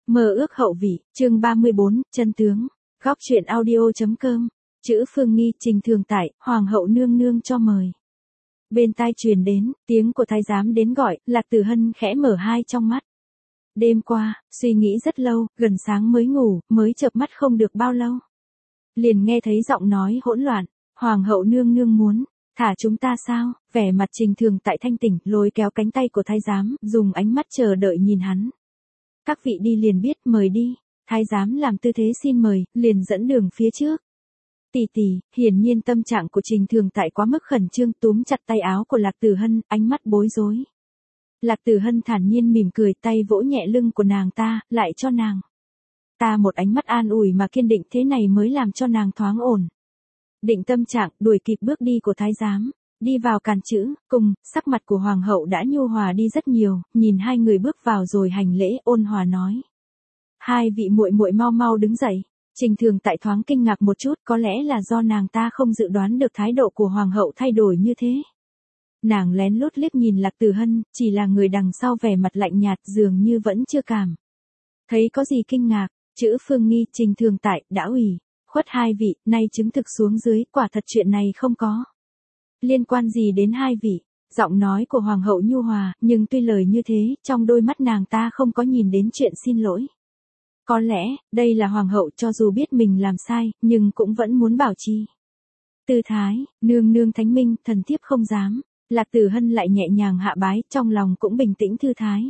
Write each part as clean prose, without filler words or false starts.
Mơ ước hậu vị, chương 34, chân tướng. Góc truyện audio.com. Chữ Phương Nghi, Trình Thường Tại, Hoàng hậu nương nương cho mời. Bên tai truyền đến, tiếng của thái giám đến gọi, Lạc Tử Hân khẽ mở hai trong mắt. Đêm qua, suy nghĩ rất lâu, gần sáng mới ngủ, mới chợp mắt không được bao lâu. Liền nghe thấy giọng nói hỗn loạn, Hoàng hậu nương nương muốn, thả chúng ta sao? Vẻ mặt Trình Thường Tại thanh tỉnh, lôi kéo cánh tay của thái giám, dùng ánh mắt chờ đợi nhìn hắn. Các vị đi liền biết, mời đi. Thái giám làm tư thế xin mời, liền dẫn đường phía trước. Tỷ tỷ, hiển nhiên tâm trạng của Trình Thường Tại quá mức khẩn trương, túm chặt tay áo của Lạc Tử Hân, ánh mắt bối rối. Lạc Tử Hân thản nhiên mỉm cười, tay vỗ nhẹ lưng của nàng ta, lại cho nàng ta một ánh mắt an ủi mà kiên định, thế này mới làm cho nàng thoáng ổn định tâm trạng, đuổi kịp bước đi của thái giám. Đi vào càn chữ, cùng, sắc mặt của hoàng hậu đã nhu hòa đi rất nhiều, nhìn hai người bước vào rồi hành lễ, ôn hòa nói. Hai vị muội muội mau mau đứng dậy. Trình Thường Tại thoáng kinh ngạc một chút, có lẽ là do nàng ta không dự đoán được thái độ của hoàng hậu thay đổi như thế. Nàng lén lút liếc nhìn Lạc Tử Hân, chỉ là người đằng sau vẻ mặt lạnh nhạt, dường như vẫn chưa cảm thấy có gì kinh ngạc. Chữ Phương Nghi, Trình Thường Tại, đã ủy khuất hai vị, nay chứng thực xuống dưới, quả thật chuyện này không có liên quan gì đến hai vị. Giọng nói của hoàng hậu nhu hòa, nhưng tuy lời như thế, trong đôi mắt nàng ta không có nhìn đến chuyện xin lỗi. Có lẽ, đây là hoàng hậu cho dù biết mình làm sai, nhưng cũng vẫn muốn bảo trì tư thái, nương nương thánh minh, thần thiếp không dám. Lạc Tử Hân lại nhẹ nhàng hạ bái, trong lòng cũng bình tĩnh thư thái.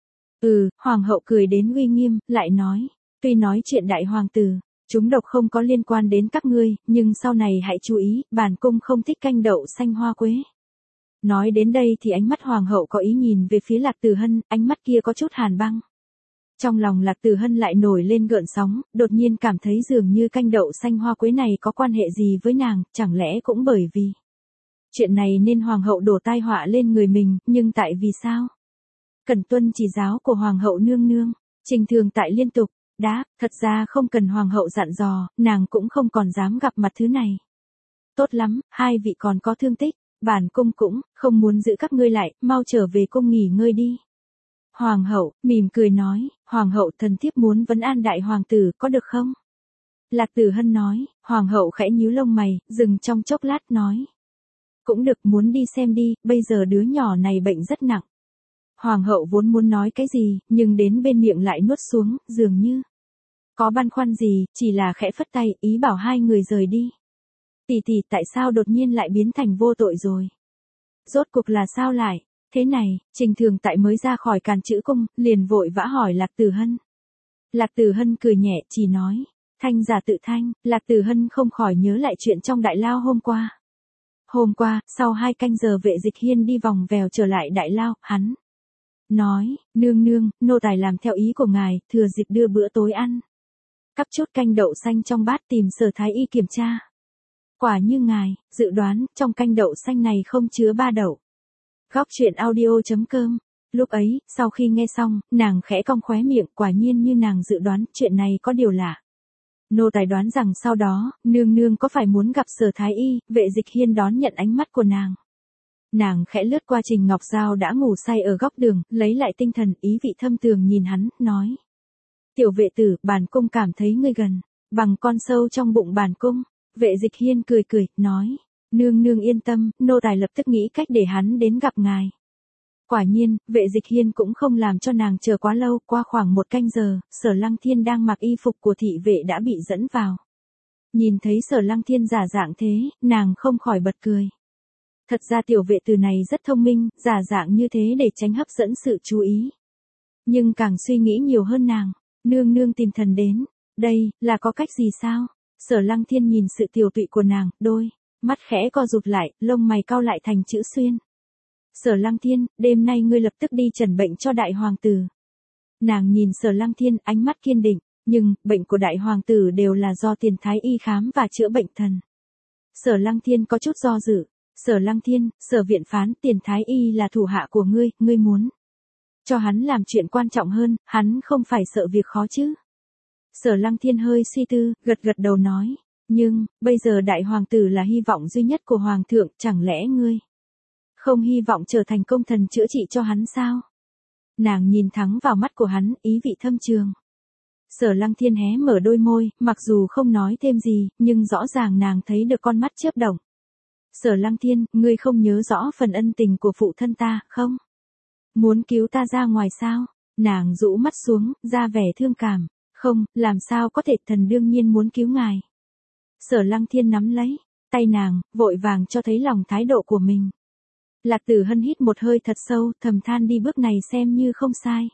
Hoàng hậu cười đến uy nghiêm, lại nói, tuy nói chuyện đại hoàng tử, chúng độc không có liên quan đến các ngươi, nhưng sau này hãy chú ý, bản cung không thích canh đậu xanh hoa quế. Nói đến đây thì ánh mắt hoàng hậu có ý nhìn về phía Lạc Tử Hân, ánh mắt kia có chút hàn băng. Trong lòng Lạc Tử Hân lại nổi lên gợn sóng, đột nhiên cảm thấy dường như canh đậu xanh hoa quế này có quan hệ gì với nàng, chẳng lẽ cũng bởi vì chuyện này nên hoàng hậu đổ tai họa lên người mình, nhưng tại vì sao? Cần tuân chỉ giáo của hoàng hậu nương nương. Trình Thường Tại liên tục đáp, thật ra không cần hoàng hậu dặn dò, nàng cũng không còn dám gặp mặt thứ này. Tốt lắm, hai vị còn có thương tích, bản cung cũng không muốn giữ các ngươi lại, mau trở về cung nghỉ ngơi đi. Hoàng hậu mỉm cười nói, hoàng hậu thần thiếp muốn vấn an đại hoàng tử, có được không? Lạc Tử Hân nói. Hoàng hậu khẽ nhíu lông mày, dừng trong chốc lát nói. Cũng được, muốn đi xem đi, bây giờ đứa nhỏ này bệnh rất nặng. Hoàng hậu vốn muốn nói cái gì, nhưng đến bên miệng lại nuốt xuống, dường như có băn khoăn gì, chỉ là khẽ phất tay, ý bảo hai người rời đi. Tỷ tỷ, tại sao đột nhiên lại biến thành vô tội rồi? Rốt cuộc là sao lại thế này? Trình Thường Tại mới ra khỏi càn chữ cung, liền vội vã hỏi Lạc Tử Hân. Lạc Tử Hân cười nhẹ, chỉ nói, thanh giả tự thanh. Lạc Tử Hân không khỏi nhớ lại chuyện trong đại lao hôm qua. Hôm qua, sau 2 canh giờ Vệ Dịch Hiên đi vòng vèo trở lại đại lao, hắn nói, nương nương, nô tài làm theo ý của ngài, thừa dịp đưa bữa tối ăn. Cắp chút canh đậu xanh trong bát, tìm Sở thái y kiểm tra. Quả như ngài dự đoán, trong canh đậu xanh này không chứa ba đậu. Góc truyện audio.com. Lúc ấy, sau khi nghe xong, nàng khẽ cong khóe miệng, quả nhiên như nàng dự đoán, chuyện này có điều lạ. Nô tài đoán rằng sau đó, nương nương có phải muốn gặp Sở thái y. Vệ Dịch Hiên đón nhận ánh mắt của nàng. Nàng khẽ lướt qua Trình Ngọc Giao đã ngủ say ở góc đường, lấy lại tinh thần, ý vị thâm tường nhìn hắn, nói. Tiểu vệ tử, bản cung cảm thấy ngươi gần bằng con sâu trong bụng bản cung. Vệ Dịch Hiên cười cười, nói. Nương nương yên tâm, nô tài lập tức nghĩ cách để hắn đến gặp ngài. Quả nhiên, Vệ Dịch Hiên cũng không làm cho nàng chờ quá lâu, qua khoảng 1 canh giờ, Sở Lăng Thiên đang mặc y phục của thị vệ đã bị dẫn vào. Nhìn thấy Sở Lăng Thiên giả dạng thế, nàng không khỏi bật cười. Thật ra tiểu vệ tử này rất thông minh, giả dạng như thế để tránh hấp dẫn sự chú ý. Nhưng càng suy nghĩ nhiều hơn nàng, nương nương tìm thần đến, đây, là có cách gì sao? Sở Lăng Thiên nhìn sự tiểu tụy của nàng, đôi mắt khẽ co rụt lại, lông mày cau lại thành chữ xuyên. Sở Lăng Thiên, đêm nay ngươi lập tức đi trần bệnh cho đại hoàng tử. Nàng nhìn Sở Lăng Thiên, ánh mắt kiên định, nhưng, bệnh của đại hoàng tử đều là do Tiền thái y khám và chữa bệnh thần. Sở Lăng Thiên có chút do dự. Sở Lăng Thiên, Sở viện phán, Tiền thái y là thủ hạ của ngươi, ngươi muốn cho hắn làm chuyện quan trọng hơn, hắn không phải sợ việc khó chứ? Sở Lăng Thiên hơi suy tư, gật gật đầu nói, nhưng, bây giờ đại hoàng tử là hy vọng duy nhất của hoàng thượng, chẳng lẽ ngươi không hy vọng trở thành công thần chữa trị cho hắn sao? Nàng nhìn thẳng vào mắt của hắn, ý vị thâm trường. Sở Lăng Thiên hé mở đôi môi, mặc dù không nói thêm gì, nhưng rõ ràng nàng thấy được con mắt chớp động. Sở Lăng Thiên, ngươi không nhớ rõ phần ân tình của phụ thân ta, không? Muốn cứu ta ra ngoài sao? Nàng rũ mắt xuống, ra vẻ thương cảm. Không, làm sao có thể, thần đương nhiên muốn cứu ngài. Sở Lăng Thiên nắm lấy tay nàng, vội vàng cho thấy lòng thái độ của mình. Lạc Tử Hân hít một hơi thật sâu, thầm than đi bước này xem như không sai.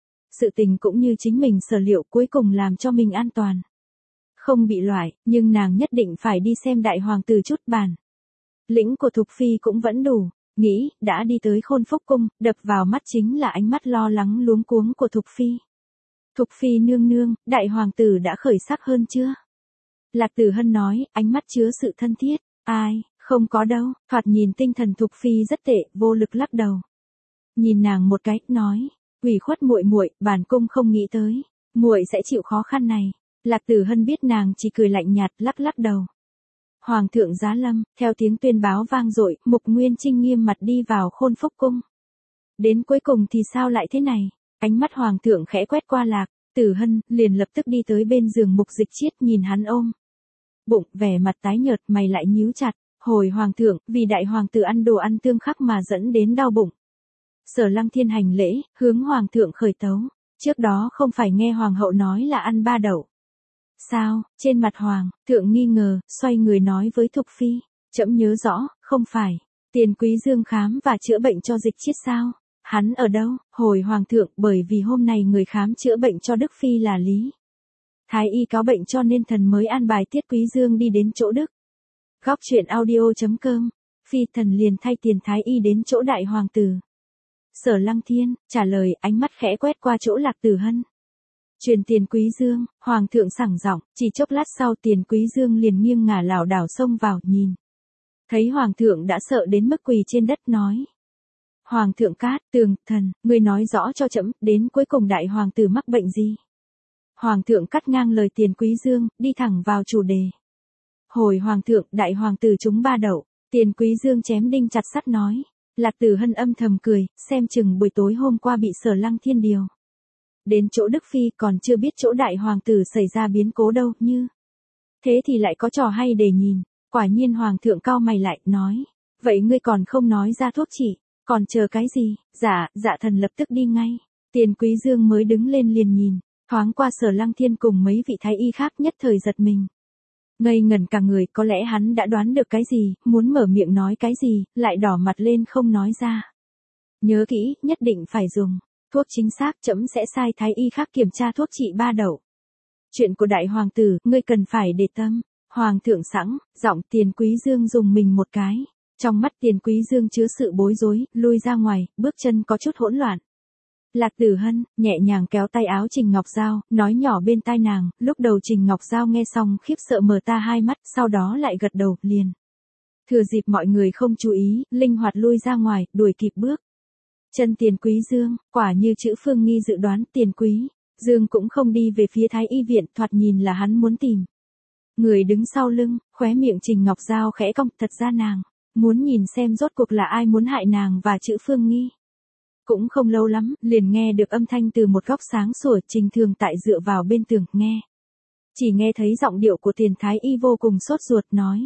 Sự tình cũng như chính mình sở liệu cuối cùng làm cho mình an toàn. Không bị loại, nhưng nàng nhất định phải đi xem đại hoàng tử chút bản lĩnh của Thục Phi cũng vẫn đủ. Nghĩ, đã đi tới Khôn Phúc Cung, đập vào mắt chính là ánh mắt lo lắng luống cuống của Thục Phi. Thục Phi nương nương, đại hoàng tử đã khởi sắc hơn chưa? Lạc Tử Hân nói, ánh mắt chứa sự thân thiết. Ai, không có đâu, thoạt nhìn tinh thần Thục Phi rất tệ, vô lực lắc đầu. Nhìn nàng một cái, nói, ủy khuất muội muội, bản cung không nghĩ tới, muội sẽ chịu khó khăn này. Lạc Tử Hân biết nàng chỉ cười lạnh nhạt, lắc lắc đầu. Hoàng thượng giá lâm, theo tiếng tuyên báo vang dội, Mục Nguyên Trinh nghiêm mặt đi vào Khôn Phúc Cung. Đến cuối cùng thì sao lại thế này? Ánh mắt hoàng thượng khẽ quét qua Lạc Tử Hân, liền lập tức đi tới bên giường Mục Dịch Chiết, nhìn hắn ôm bụng, vẻ mặt tái nhợt, mày lại nhíu chặt. Hồi hoàng thượng, vì đại hoàng tử ăn đồ ăn tương khắc mà dẫn đến đau bụng. Sở Lăng Thiên hành lễ, hướng hoàng thượng khởi tấu. Trước đó không phải nghe hoàng hậu nói là ăn ba đậu. Sao? Trên mặt hoàng thượng nghi ngờ, xoay người nói với Thục Phi. Trẫm nhớ rõ, không phải. Tiền Quý Dương khám và chữa bệnh cho Dịch Chiết sao? Hắn ở đâu? Hồi hoàng thượng, bởi vì hôm nay người khám chữa bệnh cho Đức Phi là Lý Thái y cáo bệnh cho nên thần mới an bài Tiết Quý Dương đi đến chỗ Đức. Góc truyện audio.com. Phi thần liền thay tiền Thái y đến chỗ đại hoàng tử. Sở Lăng Thiên trả lời, ánh mắt khẽ quét qua chỗ Lạc Tử Hân. Truyền tiền Quý Dương, hoàng thượng sảng giọng, chỉ chốc lát sau tiền Quý Dương liền nghiêng ngả lảo đảo xông vào, nhìn. Thấy hoàng thượng đã sợ đến mức quỳ trên đất, nói. Hoàng thượng Cát Tường, thần, ngươi nói rõ cho trẫm, đến cuối cùng đại hoàng tử mắc bệnh gì? Hoàng thượng cắt ngang lời tiền Quý Dương, đi thẳng vào chủ đề. Hồi hoàng thượng, đại hoàng tử trúng ba đậu. Tiền Quý Dương chém đinh chặt sắt nói. Lạc Tử Hân âm thầm cười, xem chừng buổi tối hôm qua bị Sở Lăng Thiên điều đến chỗ Đức Phi, còn chưa biết chỗ đại hoàng tử xảy ra biến cố đâu, như thế thì lại có trò hay để nhìn. Quả nhiên hoàng thượng cau mày lại, nói. Vậy ngươi còn không nói ra thuốc trị, còn chờ cái gì? Dạ thần lập tức đi ngay. Tiền Quý Dương mới đứng lên liền nhìn, thoáng qua Sở Lăng Thiên cùng mấy vị thái y khác, nhất thời giật mình. Ngây ngẩn cả người, có lẽ hắn đã đoán được cái gì, muốn mở miệng nói cái gì, lại đỏ mặt lên không nói ra. Nhớ kỹ, nhất định phải dùng thuốc chính xác, trẫm sẽ sai thái y khác kiểm tra thuốc trị ba đậu. Chuyện của đại hoàng tử, ngươi cần phải để tâm. Hoàng thượng sẵn, giọng tiền Quý Dương dùng mình một cái. Trong mắt tiền Quý Dương chứa sự bối rối, lui ra ngoài, bước chân có chút hỗn loạn. Lạc Tử Hân nhẹ nhàng kéo tay áo Trình Ngọc Giao, nói nhỏ bên tai nàng. Lúc đầu Trình Ngọc Giao nghe xong khiếp sợ mở ta hai mắt, sau đó lại gật đầu, liền. Thừa dịp mọi người không chú ý, linh hoạt lui ra ngoài, đuổi kịp bước chân tiền Quý Dương. Quả như chữ Phương Nghi dự đoán, tiền Quý Dương cũng không đi về phía Thái y viện, thoạt nhìn là hắn muốn tìm người đứng sau lưng. Khóe miệng Trình Ngọc Giao khẽ cong, thật ra nàng muốn nhìn xem rốt cuộc là ai muốn hại nàng và chữ Phương Nghi. Cũng không lâu lắm, liền nghe được âm thanh từ một góc sáng sủa. Trình Thường Tại dựa vào bên tường, nghe. Chỉ nghe thấy giọng điệu của tiền thái y vô cùng sốt ruột, nói.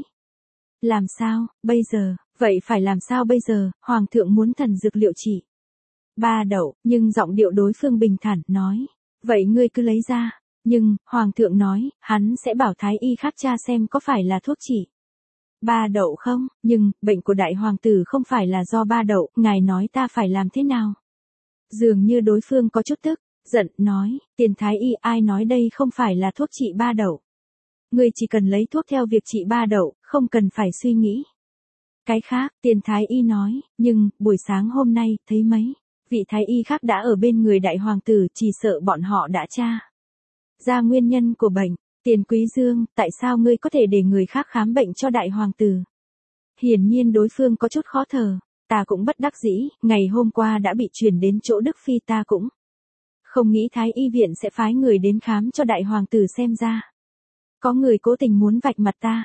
Làm sao, bây giờ? Vậy phải làm sao bây giờ? Hoàng thượng muốn thần dược liệu trị ba đậu, nhưng giọng điệu đối phương bình thản, nói. Vậy ngươi cứ lấy ra. Nhưng, hoàng thượng nói, hắn sẽ bảo thái y khác tra xem có phải là thuốc trị ba đậu không, nhưng, bệnh của đại hoàng tử không phải là do ba đậu, ngài nói ta phải làm thế nào? Dường như đối phương có chút tức giận, nói, tiền thái y, ai nói đây không phải là thuốc trị ba đậu? Ngươi chỉ cần lấy thuốc theo việc trị ba đậu, không cần phải suy nghĩ cái khác. Tiền thái y nói, nhưng, buổi sáng hôm nay, thấy mấy vị thái y khác đã ở bên người đại hoàng tử, chỉ sợ bọn họ đã tra ra nguyên nhân của bệnh. Tiền Quý Dương, tại sao ngươi có thể để người khác khám bệnh cho đại hoàng tử? Hiển nhiên đối phương có chút khó thở. Ta cũng bất đắc dĩ, ngày hôm qua đã bị chuyển đến chỗ Đức Phi, ta cũng không nghĩ Thái y viện sẽ phái người đến khám cho đại hoàng tử, xem ra có người cố tình muốn vạch mặt ta.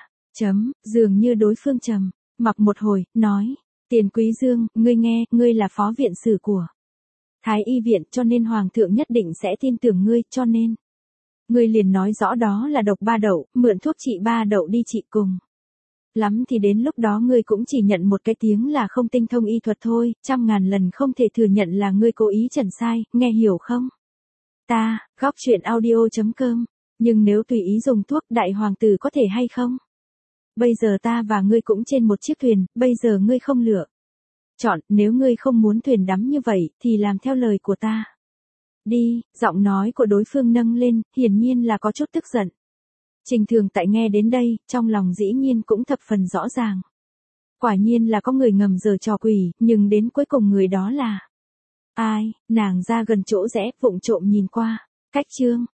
Dường như đối phương trầm mặc một hồi, nói. Tiền Quý Dương, ngươi nghe, ngươi là phó viện sử của Thái y viện, cho nên hoàng thượng nhất định sẽ tin tưởng ngươi, cho nên Ngươi liền nói rõ đó là độc ba đậu, mượn thuốc trị ba đậu đi trị cùng. Lắm thì đến lúc đó ngươi cũng chỉ nhận một cái tiếng là không tinh thông y thuật thôi, 100.000 lần không thể thừa nhận là ngươi cố ý trần sai, nghe hiểu không? Góc chuyện audio.com. Nhưng nếu tùy ý dùng thuốc đại hoàng tử có thể hay không? Bây giờ ta và ngươi cũng trên một chiếc thuyền, bây giờ ngươi không lựa chọn, nếu ngươi không muốn thuyền đắm như vậy, thì làm theo lời của ta. Đi, giọng nói của đối phương nâng lên, hiển nhiên là có chút tức giận. Trình Thường Tại nghe đến đây, trong lòng dĩ nhiên cũng thập phần rõ ràng. Quả nhiên là có người ngầm giở trò quỷ, nhưng đến cuối cùng người đó là ai? Nàng ra gần chỗ rẽ, vụng trộm nhìn qua. Cách chương